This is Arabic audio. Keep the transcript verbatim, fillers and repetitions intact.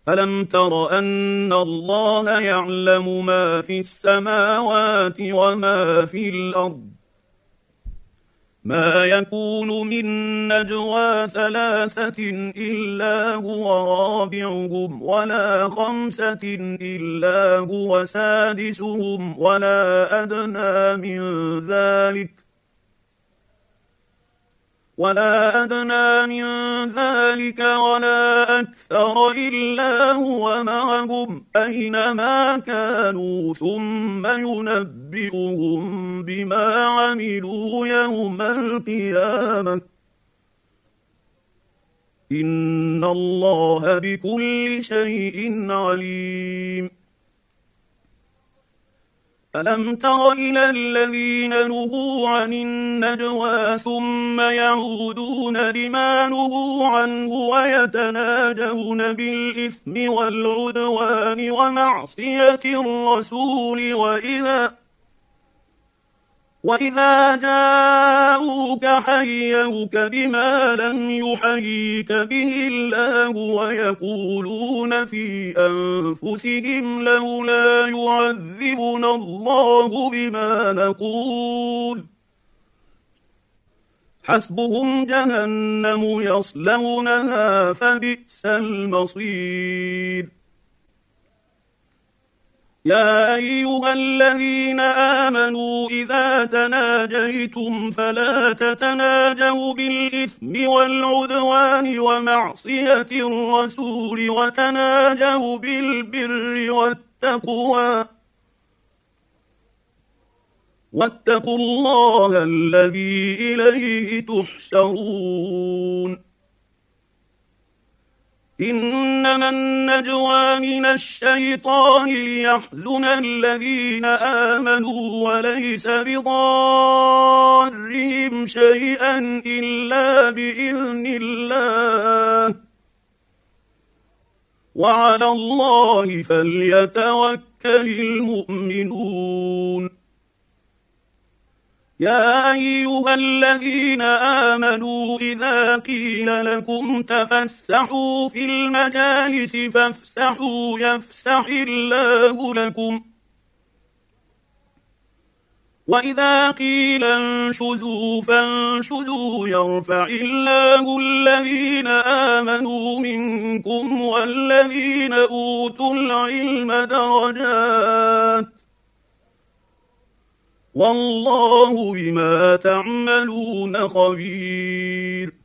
ألم تر أن الله يعلم ما في السماوات وما في الأرض ما يكون من نجوى ثلاثة إلا هو رابعهم ولا خمسة إلا هو سادسهم ولا أدنى من ذلك ولا أدنى من ذلك ولا أكثر إلا هو معهم أينما كانوا ثم ينبئهم بما عملوا يوم القيامة إن الله بكل شيء عليم. ألم تر إلى الذين نهوا عن النجوى ثم يعودون لما نهوا عنه ويتناجون بالإثم والعدوان ومعصية الرسول وإذا وإذا جاءوك حيوك بما لم يحييك به الله ويقولون في أنفسهم لولا يعذبنا الله بما نقول حسبهم جهنم يصلونها فبئس المصير. يا أيها الذين آمنوا إذا تناجيتم فلا تتناجوا بالإثم والعدوان ومعصية الرسول وتناجوا بالبر والتقوى واتقوا الله الذي إليه تحشرون. إنما النجوى من الشيطان ليحزن الذين آمنوا وليس بضارهم شيئا إلا بإذن الله وعلى الله فليتوكل المؤمنون. يا أيها الذين آمنوا إذا قيل لكم تفسحوا في المجالس فافسحوا يفسح الله لكم وإذا قيل انشزوا فانشزوا يرفع الله الذين آمنوا منكم والذين أوتوا العلم درجات والله بما تعملون خبير.